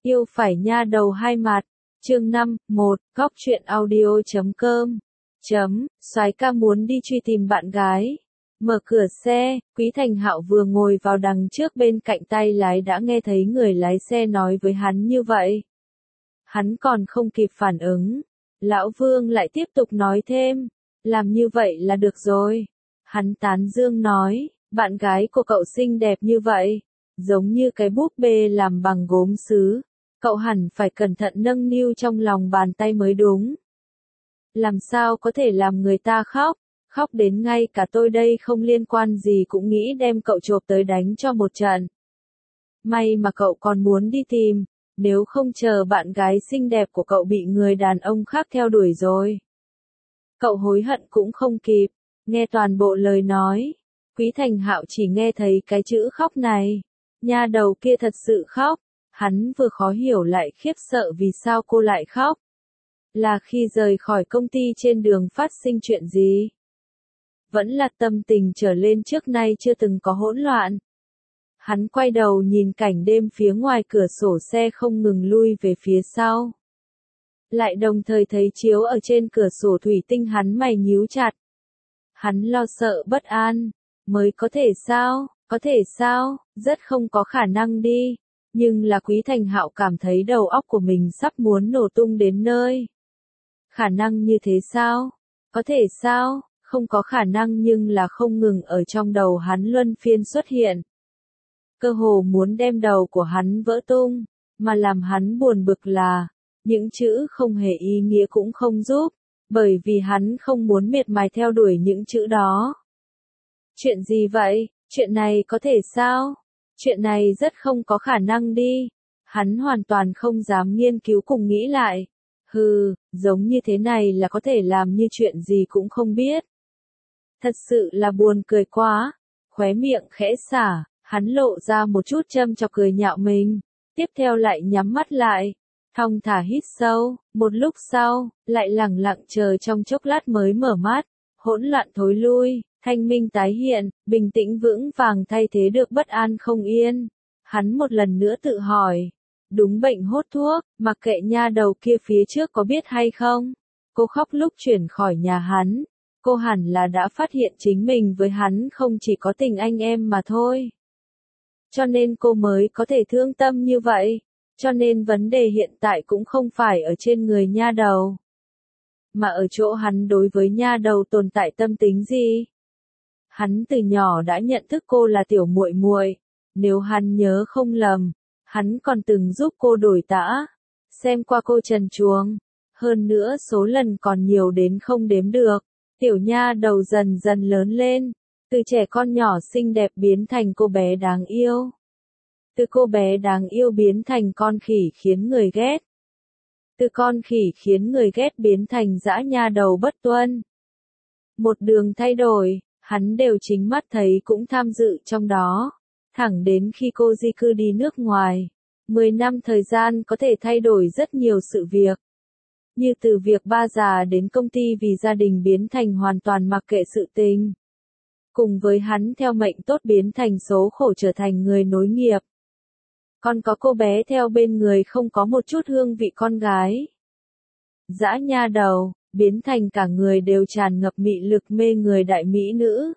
Yêu phải nha đầu hai mặt. Chương 5, 1, góc truyện audio.com. Soái ca muốn đi truy tìm bạn gái. Mở cửa xe, Quý Thành Hạo vừa ngồi vào đằng trước bên cạnh tay lái đã nghe thấy người lái xe nói với hắn như vậy. Hắn còn không kịp phản ứng. Lão Vương lại tiếp tục nói thêm. Làm như vậy là được rồi. Hắn tán dương nói, bạn gái của cậu xinh đẹp như vậy. Giống như cái búp bê làm bằng gốm sứ. Cậu hẳn phải cẩn thận nâng niu trong lòng bàn tay mới đúng. Làm sao có thể làm người ta khóc, khóc đến ngay cả tôi đây không liên quan gì cũng nghĩ đem cậu chộp tới đánh cho một trận. May mà cậu còn muốn đi tìm, nếu không chờ bạn gái xinh đẹp của cậu bị người đàn ông khác theo đuổi rồi. Cậu hối hận cũng không kịp, nghe toàn bộ lời nói. Quý Thành Hạo chỉ nghe thấy cái chữ khóc này. Nha đầu kia thật sự khóc. Hắn vừa khó hiểu lại khiếp sợ vì sao cô lại khóc. Là khi rời khỏi công ty trên đường phát sinh chuyện gì? Vẫn là tâm tình trở lên trước nay chưa từng có hỗn loạn. Hắn quay đầu nhìn cảnh đêm phía ngoài cửa sổ xe không ngừng lui về phía sau. Lại đồng thời thấy chiếu ở trên cửa sổ thủy tinh hắn mày nhíu chặt. Hắn lo sợ bất an. Mới có thể sao? Có thể sao? Rất không có khả năng đi. Nhưng là Quý Thành Hạo cảm thấy đầu óc của mình sắp muốn nổ tung đến nơi. Khả năng như thế sao? Có thể sao? Không có khả năng nhưng là không ngừng ở trong đầu hắn luân phiên xuất hiện. Cơ hồ muốn đem đầu của hắn vỡ tung, mà làm hắn buồn bực là, những chữ không hề ý nghĩa cũng không giúp, bởi vì hắn không muốn miệt mài theo đuổi những chữ đó. Chuyện gì vậy? Chuyện này có thể sao? Chuyện này rất không có khả năng đi. Hắn hoàn toàn không dám nghiên cứu cùng nghĩ lại. Giống như thế này là có thể làm như chuyện gì cũng không biết. Thật sự là buồn cười quá. Khóe miệng khẽ xả, hắn lộ ra một chút châm chọc cười nhạo mình. Tiếp theo lại nhắm mắt lại. Thong thả hít sâu, một lúc sau, lại lẳng lặng chờ trong chốc lát mới mở mắt. Hỗn loạn thối lui. Thanh minh tái hiện, bình tĩnh vững vàng thay thế được bất an không yên. Hắn một lần nữa tự hỏi. Đúng bệnh hốt thuốc, mặc kệ nha đầu kia phía trước có biết hay không. Cô khóc lúc chuyển khỏi nhà hắn. Cô hẳn là đã phát hiện chính mình với hắn không chỉ có tình anh em mà thôi. Cho nên cô mới có thể thương tâm như vậy. Cho nên vấn đề hiện tại cũng không phải ở trên người nha đầu. Mà ở chỗ hắn đối với nha đầu tồn tại tâm tính gì. Hắn từ nhỏ đã nhận thức cô là tiểu muội muội, nếu hắn nhớ không lầm, hắn còn từng giúp cô đổi tã, xem qua cô trần truồng, hơn nữa số lần còn nhiều đến không đếm được. Tiểu nha đầu dần dần lớn lên, từ trẻ con nhỏ xinh đẹp biến thành cô bé đáng yêu. Từ cô bé đáng yêu biến thành con khỉ khiến người ghét. Từ con khỉ khiến người ghét biến thành dã nha đầu bất tuân. Một đường thay đổi. Hắn đều chính mắt thấy cũng tham dự trong đó. Thẳng đến khi cô di cư đi nước ngoài. 10 năm thời gian có thể thay đổi rất nhiều sự việc. Như từ việc ba già đến công ty vì gia đình biến thành hoàn toàn mặc kệ sự tình. Cùng với hắn theo mệnh tốt biến thành số khổ trở thành người nối nghiệp. Còn có cô bé theo bên người không có một chút hương vị con gái. Dã nha đầu. Biến thành cả người đều tràn ngập mị lực mê người đại mỹ nữ.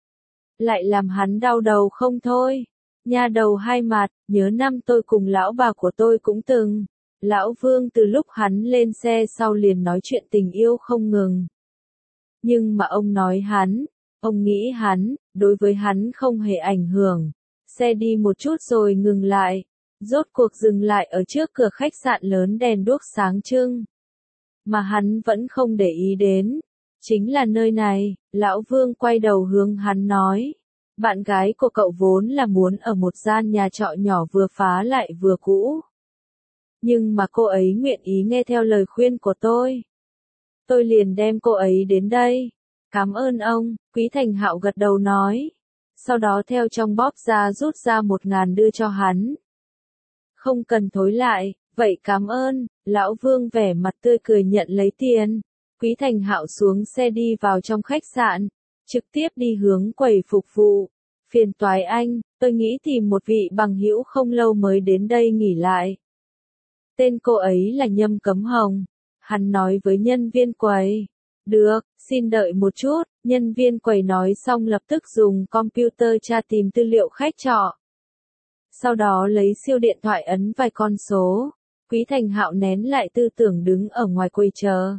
Lại làm hắn đau đầu không thôi. Nha đầu hai mặt, nhớ năm tôi cùng lão bà của tôi cũng từng. Lão Vương từ lúc hắn lên xe sau liền nói chuyện tình yêu không ngừng. Nhưng mà ông nói hắn, ông nghĩ hắn, đối với hắn không hề ảnh hưởng. Xe đi một chút rồi ngừng lại. Rốt cuộc dừng lại ở trước cửa khách sạn lớn đèn đuốc sáng trưng. Mà hắn vẫn không để ý đến. Chính là nơi này, lão Vương quay đầu hướng hắn nói. Bạn gái của cậu vốn là muốn ở một gian nhà trọ nhỏ vừa phá lại vừa cũ. Nhưng mà cô ấy nguyện ý nghe theo lời khuyên của tôi. Tôi liền đem cô ấy đến đây. Cảm ơn ông, Quý Thành Hạo gật đầu nói. Sau đó theo trong bóp ra rút ra 1.000 đưa cho hắn. Không cần thối lại. Vậy cảm ơn, lão Vương vẻ mặt tươi cười nhận lấy tiền. Quý Thành Hạo xuống xe đi vào trong khách sạn, trực tiếp đi hướng quầy phục vụ. Phiền toái anh, tôi nghĩ tìm một vị bằng hữu không lâu mới đến đây nghỉ lại. Tên cô ấy là Nhâm Cấm Hồng. Hắn nói với nhân viên quầy. Được, xin đợi một chút, nhân viên quầy nói xong lập tức dùng computer tra tìm tư liệu khách trọ. Sau đó lấy siêu điện thoại ấn vài con số. Quý Thành Hạo nén lại tư tưởng đứng ở ngoài quầy chờ.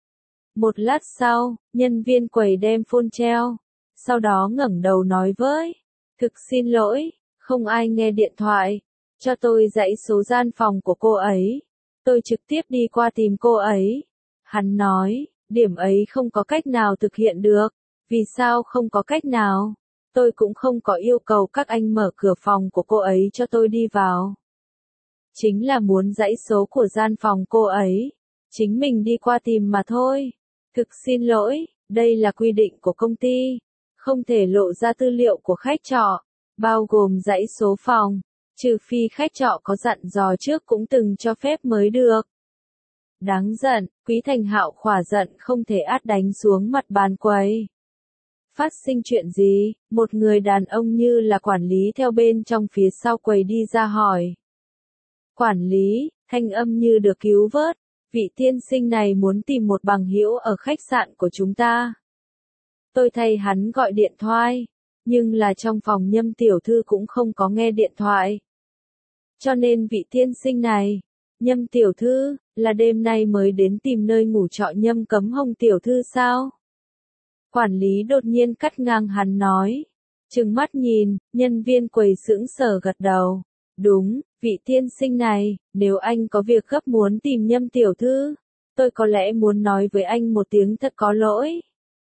Một lát sau, nhân viên quầy đem phone treo. Sau đó ngẩng đầu nói với. Thực xin lỗi, không ai nghe điện thoại. Cho tôi dãy số gian phòng của cô ấy. Tôi trực tiếp đi qua tìm cô ấy. Hắn nói, điểm ấy không có cách nào thực hiện được. Vì sao không có cách nào? Tôi cũng không có yêu cầu các anh mở cửa phòng của cô ấy cho tôi đi vào. Chính là muốn dãy số của gian phòng cô ấy. Chính mình đi qua tìm mà thôi. Thực xin lỗi, đây là quy định của công ty. Không thể lộ ra tư liệu của khách trọ, bao gồm dãy số phòng. Trừ phi khách trọ có dặn dò trước cũng từng cho phép mới được. Đáng giận, Quý Thành Hạo khỏa giận không thể át đánh xuống mặt bàn quầy. Phát sinh chuyện gì? Một người đàn ông như là quản lý theo bên trong phía sau quầy đi ra hỏi. Quản lý, thanh âm như được cứu vớt. Vị tiên sinh này muốn tìm một bằng hữu ở khách sạn của chúng ta. Tôi thay hắn gọi điện thoại, nhưng là trong phòng Nhâm tiểu thư cũng không có nghe điện thoại. Cho nên vị tiên sinh này, Nhâm tiểu thư, là đêm nay mới đến tìm nơi ngủ trọ Nhâm Cấm Hồng tiểu thư sao? Quản lý đột nhiên cắt ngang hắn nói. Trừng mắt nhìn, nhân viên quầy sững sờ gật đầu. Đúng, vị tiên sinh này, nếu anh có việc gấp muốn tìm Nhâm tiểu thư, tôi có lẽ muốn nói với anh một tiếng thật có lỗi.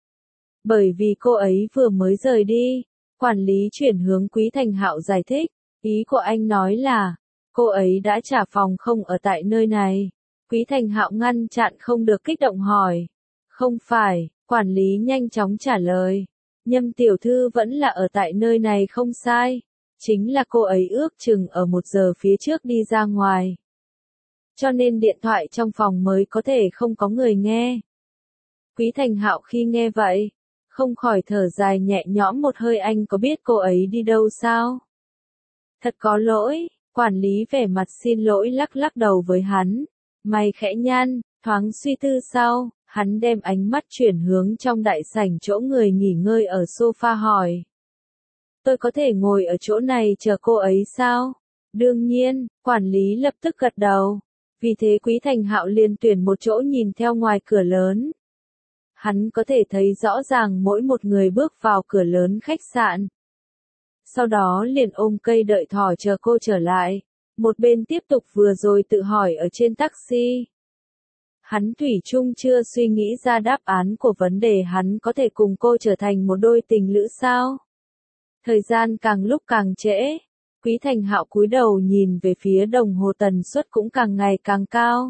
Bởi vì cô ấy vừa mới rời đi, quản lý chuyển hướng Quý Thành Hạo giải thích, ý của anh nói là, cô ấy đã trả phòng không ở tại nơi này. Quý Thành Hạo ngăn chặn không được kích động hỏi. Không phải, quản lý nhanh chóng trả lời. Nhâm tiểu thư vẫn là ở tại nơi này không sai. Chính là cô ấy ước chừng ở 1 giờ phía trước đi ra ngoài. Cho nên điện thoại trong phòng mới có thể không có người nghe. Quý Thành Hạo khi nghe vậy, không khỏi thở dài nhẹ nhõm một hơi. Anh có biết cô ấy đi đâu sao? Thật có lỗi, quản lý vẻ mặt xin lỗi lắc lắc đầu với hắn. Mày khẽ nhăn, thoáng suy tư sau, hắn đem ánh mắt chuyển hướng trong đại sảnh chỗ người nghỉ ngơi ở sofa hỏi. Tôi có thể ngồi ở chỗ này chờ cô ấy sao? Đương nhiên, quản lý lập tức gật đầu. Vì thế Quý Thành Hạo liền tuyển một chỗ nhìn theo ngoài cửa lớn. Hắn có thể thấy rõ ràng mỗi một người bước vào cửa lớn khách sạn. Sau đó liền ôm cây đợi thỏ chờ cô trở lại. Một bên tiếp tục vừa rồi tự hỏi ở trên taxi. Hắn thủy chung chưa suy nghĩ ra đáp án của vấn đề hắn có thể cùng cô trở thành một đôi tình lữ sao? Thời gian càng lúc càng trễ. Quý Thành Hạo cúi đầu nhìn về phía đồng hồ, tần suất cũng càng ngày càng cao.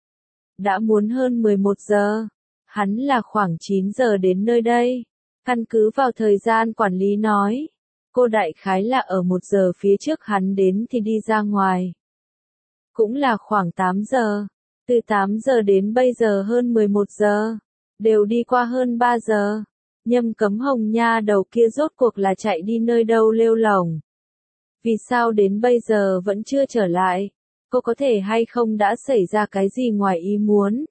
Đã muốn hơn 11 giờ. Hắn là khoảng 9 giờ đến nơi đây. Căn cứ vào thời gian quản lý nói. Cô đại khái là ở 1 giờ phía trước hắn đến thì đi ra ngoài. Cũng là khoảng 8 giờ. Từ 8 giờ đến bây giờ hơn 11 giờ. Đều đi qua hơn 3 giờ. Nhâm Cấm Hồng nha đầu kia rốt cuộc là chạy đi nơi đâu lêu lổng. Vì sao đến bây giờ vẫn chưa trở lại? Cô có thể hay không đã xảy ra cái gì ngoài ý muốn?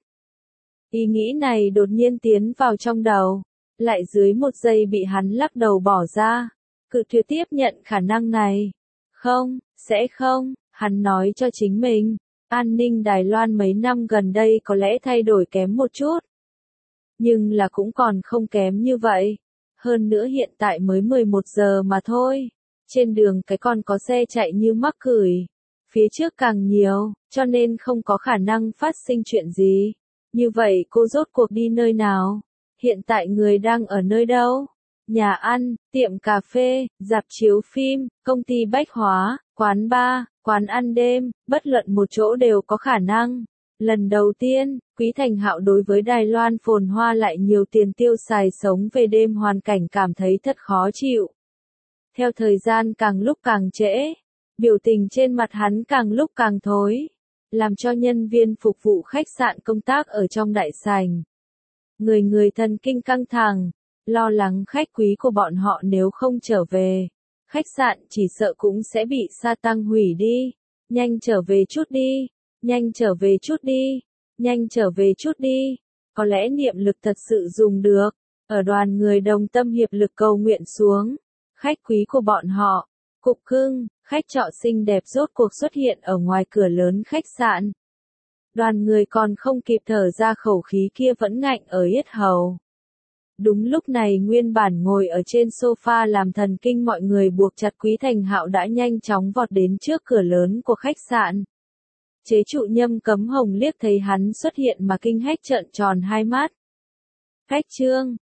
Ý nghĩ này đột nhiên tiến vào trong đầu. Lại dưới 1 giây bị hắn lắc đầu bỏ ra. Cự tuyệt tiếp nhận khả năng này. Không, sẽ không, hắn nói cho chính mình. An ninh Đài Loan mấy năm gần đây có lẽ thay đổi kém một chút. Nhưng là cũng còn không kém như vậy. Hơn nữa hiện tại mới 11 giờ mà thôi. Trên đường cái còn có xe chạy như mắc cười. Phía trước càng nhiều, cho nên không có khả năng phát sinh chuyện gì. Như vậy cô rốt cuộc đi nơi nào? Hiện tại người đang ở nơi đâu? Nhà ăn, tiệm cà phê, rạp chiếu phim, công ty bách hóa, quán bar, quán ăn đêm, bất luận một chỗ đều có khả năng. Lần đầu tiên, Quý Thành Hạo đối với Đài Loan phồn hoa lại nhiều tiền tiêu xài sống về đêm hoàn cảnh cảm thấy thật khó chịu. Theo thời gian càng lúc càng trễ, biểu tình trên mặt hắn càng lúc càng thối, làm cho nhân viên phục vụ khách sạn công tác ở trong đại sảnh. Người thần kinh căng thẳng, lo lắng khách quý của bọn họ nếu không trở về. Khách sạn chỉ sợ cũng sẽ bị sa tăng hủy đi. Nhanh trở về chút đi. Nhanh trở về chút đi. Nhanh trở về chút đi. Có lẽ niệm lực thật sự dùng được. Ở đoàn người đồng tâm hiệp lực cầu nguyện xuống. Khách quý của bọn họ. Cục cưng, khách trọ xinh đẹp rốt cuộc xuất hiện ở ngoài cửa lớn khách sạn. Đoàn người còn không kịp thở ra khẩu khí kia vẫn ngạnh ở yết hầu. Đúng lúc này nguyên bản ngồi ở trên sofa làm thần kinh mọi người buộc chặt Quý Thành Hạo đã nhanh chóng vọt đến trước cửa lớn của khách sạn. Chế trụ Nhâm Cấm Hồng liếc thấy hắn xuất hiện mà kinh hách trợn tròn hai mắt. Khách Trương,